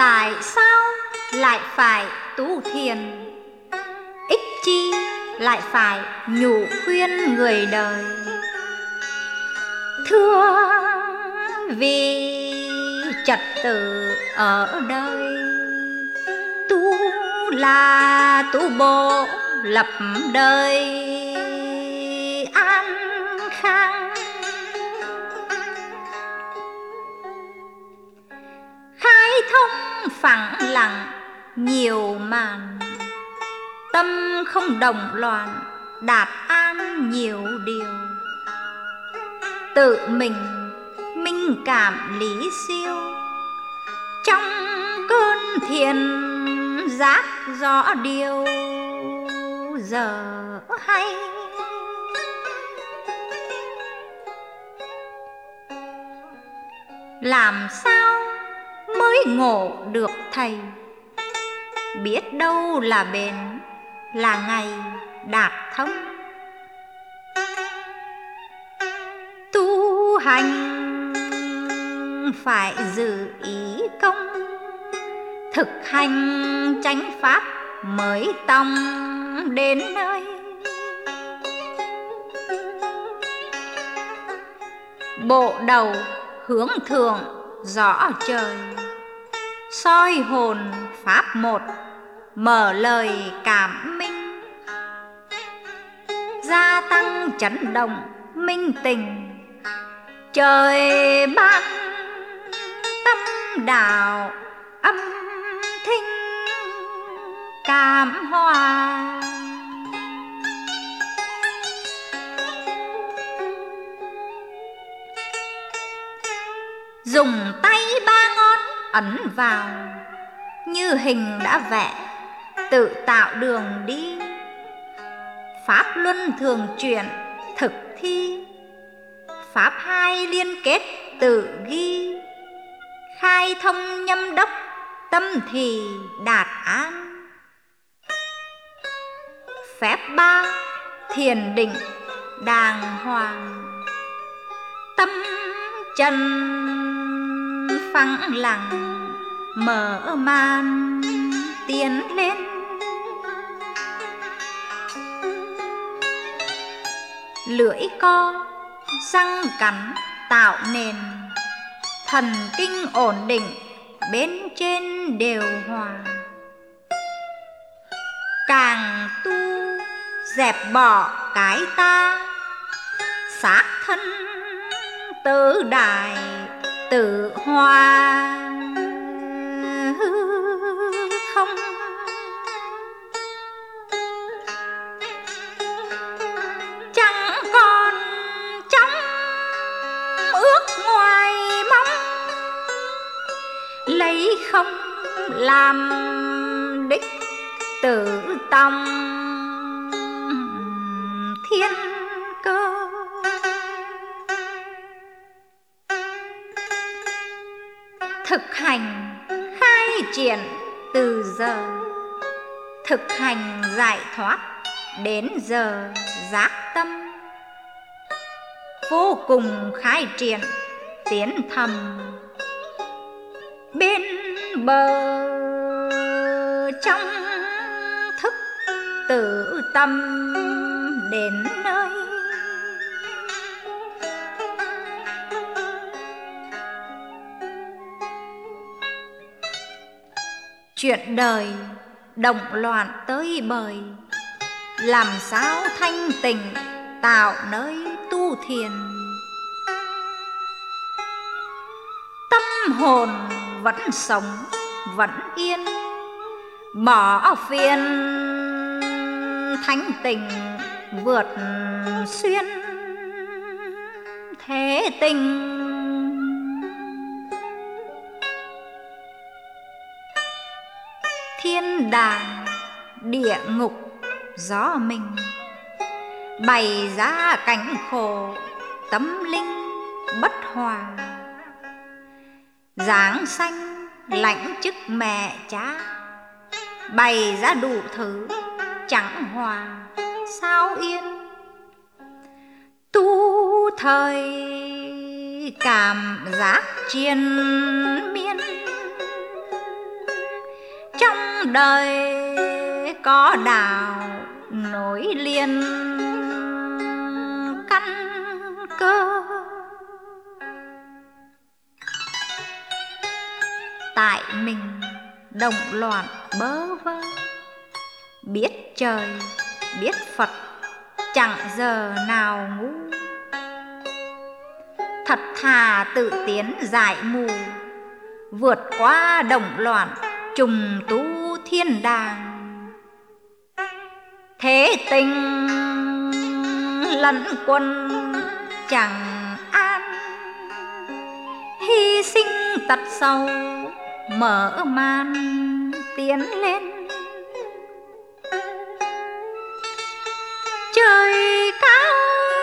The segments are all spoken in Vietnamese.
Tại sao lại phải tu thiền? Ích chi lại phải nhủ khuyên người đời? Thưa vì trật tự ở đời, tu là tu bộ lập đời an khang. Khai thông phẳng lặng nhiều màn, tâm không đồng loạn đạt an nhiều điều. Tự mình minh cảm lý siêu, trong cơn thiền giác rõ điều giờ hay. Làm sao mới ngộ được thầy? Biết đâu là bền, là ngày đạt thông. Tu hành phải giữ ý công, thực hành chánh pháp mới tòng đến nơi. Bộ đầu hướng thượng rõ trời, soi hồn pháp một mở lời cảm minh. Gia tăng chấn động minh tình, trời ban tâm đạo âm thanh cảm hòa. Dùng tay ba ngón ấn vào, như hình đã vẽ tự tạo đường đi. Pháp luân thường chuyển thực thi, pháp hai liên kết tự ghi. Khai thông nhâm đốc tâm thì đạt an. Phép ba thiền định đàng hoàng, tâm chân phẳng lặng mở màn tiến lên. Lưỡi co răng cắn tạo nền, thần kinh ổn định bên trên đều hòa. Càng tu dẹp bỏ cái ta, xác thân tự đại tự hòa không. Chẳng còn trong ước ngoài mong, lấy không làm đích tự tòng thiên cơ. Thực hành khai triển từ giờ, thực hành giải thoát đến giờ giác tâm. Vô cùng khai triển tiến thầm bên bờ, trong thức tự tâm đến nơi. Chuyện đời động loạn tới bời, làm sao thanh tịnh tạo nơi tu thiền. Tâm hồn vẫn sống vẫn yên, bỏ phiền thanh tịnh vượt xuyên thế tình. Thiên đàng địa ngục gió mình, bày ra cảnh khổ tâm linh bất hòa. Dáng xanh lãnh chức mẹ cha, bày ra đủ thứ chẳng hòa sao yên. Tu thời cảm giác triền miên, đời có đạo nối liền căn cơ. Tại mình động loạn bơ vơ, biết trời biết Phật chẳng giờ nào ngu. Thật thà tự tiến giải mù, vượt qua động loạn trùng tu thiên đàng. Thế tình lẫn quân chẳng an, hy sinh tật sâu mở màn tiến lên. Trời cao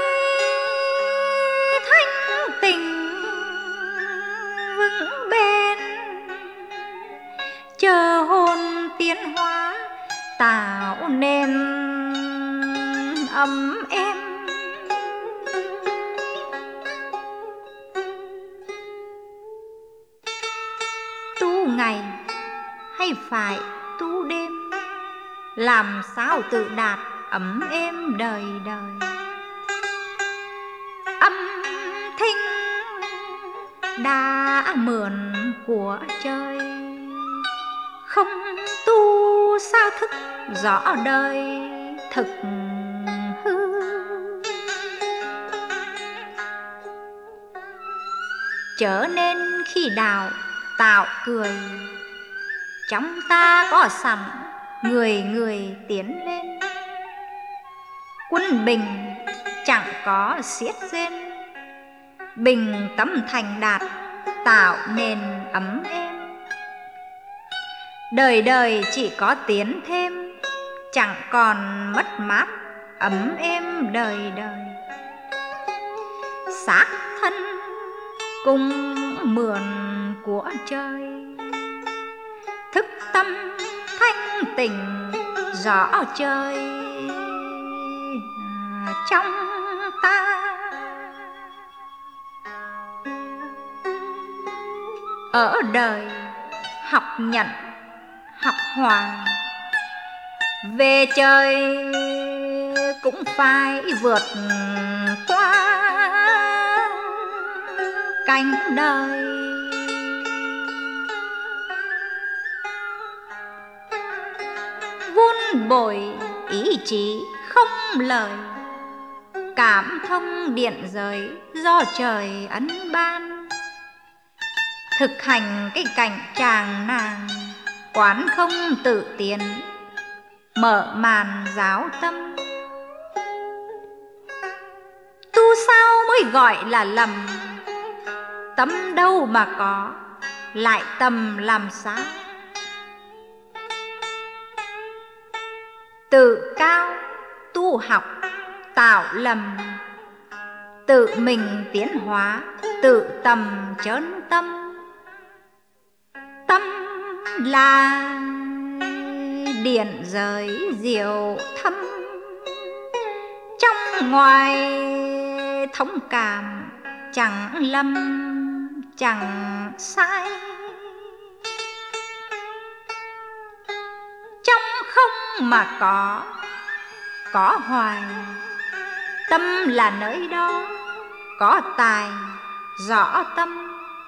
thanh tịnh vững bền, chờ hồn tiến hóa tạo nên ấm êm. Tu ngày hay phải tu đêm, làm sao tự đạt ấm êm đời đời. Âm thanh đã mượn của trời, không tu sao thức rõ đời thực hư. Trở nên khi đạo tạo cười, trong ta có sẵn người người tiến lên. Quân bình chẳng có xiết rên, bình tâm thành đạt tạo nên ấm êm. Đời đời chỉ có tiến thêm, chẳng còn mất mát ấm êm đời đời. Xác thân cùng mượn của trời, thức tâm thanh tịnh rõ trời trong ta. Ở đời học nhận học hòa, về trời cũng phải vượt qua cảnh đời. Vun bồi ý chí không lời, cảm thông điện giới do trời ân ban. Thực hành cái cảnh chàng nàng, quán không tự tiến, mở màn giáo tâm. Tu sao mới gọi là lầm, tâm đâu mà có, lại tầm làm sao. Tự cao tu học tạo lầm, tự mình tiến hóa tự tầm chớn tâm. Tâm là điện giới diệu thâm, trong ngoài thông cảm chẳng lầm chẳng sai. Trong không mà có hoài, tâm là nơi đó có tài rõ tâm.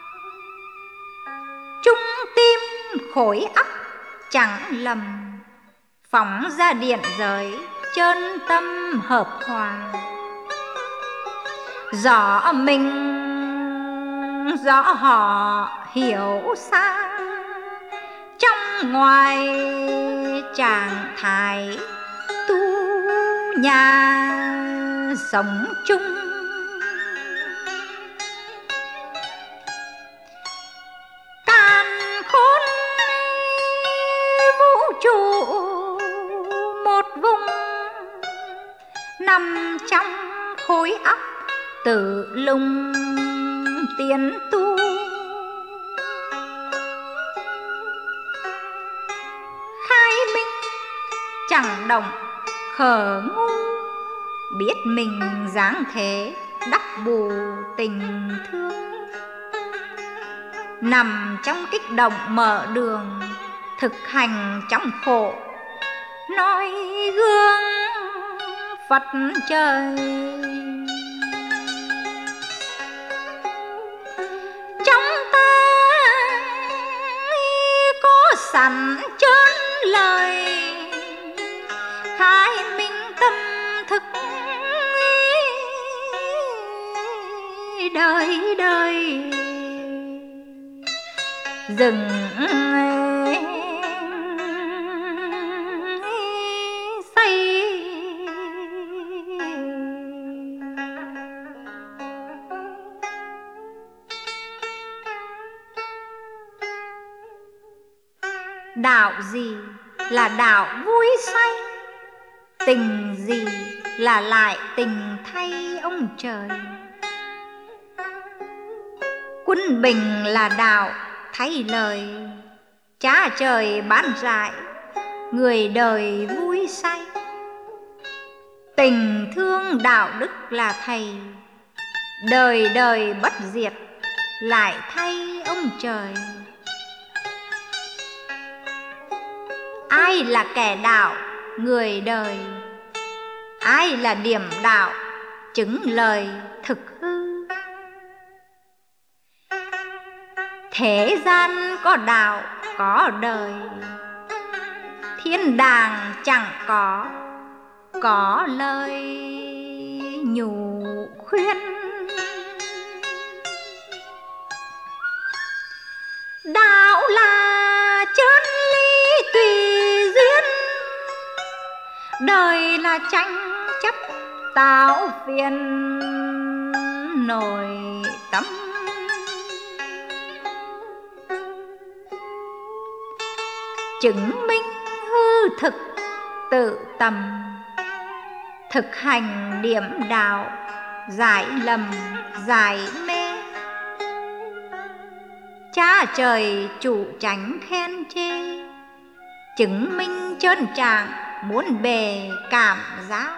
Trung tim khối óc chẳng lầm, phóng ra điện giới chân tâm hợp hòa. Rõ mình rõ họ hiểu xa, trong ngoài trạng thái tu nhà sống chung. Càn khôn vũ trụ một vùng, nằm trong khối óc tự lùng tiến tu. Khai minh chẳng động khờ ngu, biết mình dáng thế đắp bù tình thương. Nằm trong kích động mở đường, thực hành trong khổ, noi gương Phật trời. Trong ta có sẵn chân lời, khai minh tâm thức đời đời. Dừng say đạo gì là đạo vui say, tình gì là lại tình thay ông trời. Quân bình là đạo thay lời, cha trời ban rải, người đời vui say. Tình thương đạo đức là thầy, đời đời bất diệt, lại thay ông trời. Ai là kẻ đạo người đời, ai là điểm đạo chứng lời thực hư. Thế gian có đạo có đời, thiên đàng chẳng có lời nhủ khuyên. Đạo là chân lý tùy duyên, đời là tranh chấp tạo phiền nội tâm. Chứng minh hư thực tự tầm, thực hành điểm đạo giải lầm giải mê. Cha trời chủ chánh khen chê, chứng minh chân trạng muốn bề cảm giáo.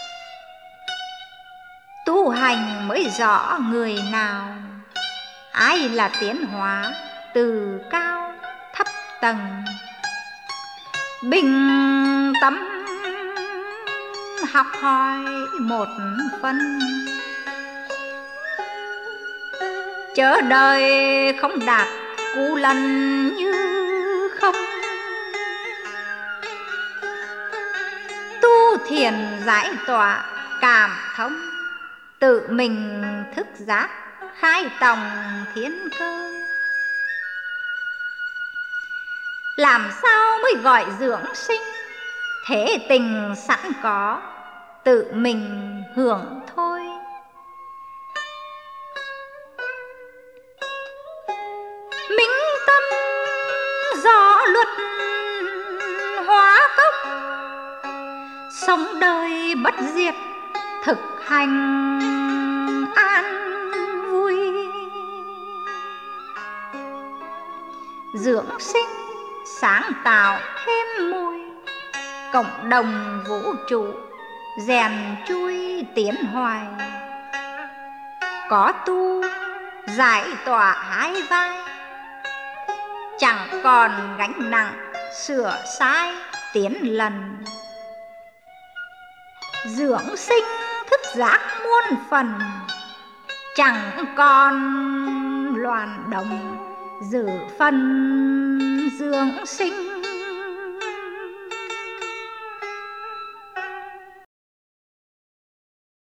Tu hành mới rõ người nào, ai là tiến hóa từ cao thấp tầng. Bình tâm học hỏi một phần, chớ đời không đạt cú lần như không. Tu thiền giải tỏa cảm thông, tự mình thức giác khai tòng thiên cơ. Làm sao mới gọi dưỡng sinh, thế tình sẵn có, tự mình hưởng thôi. Minh tâm rõ luật hóa cốc, sống đời bất diệt thực hành an vui. Dưỡng sinh sáng tạo thêm mùi, cộng đồng vũ trụ rèn chui tiến hoài. Có tu giải tỏa hai vai, chẳng còn gánh nặng sửa sai tiến lần. Dưỡng sinh thức giác muôn phần, chẳng còn loạn động giữ phân dưỡng sinh.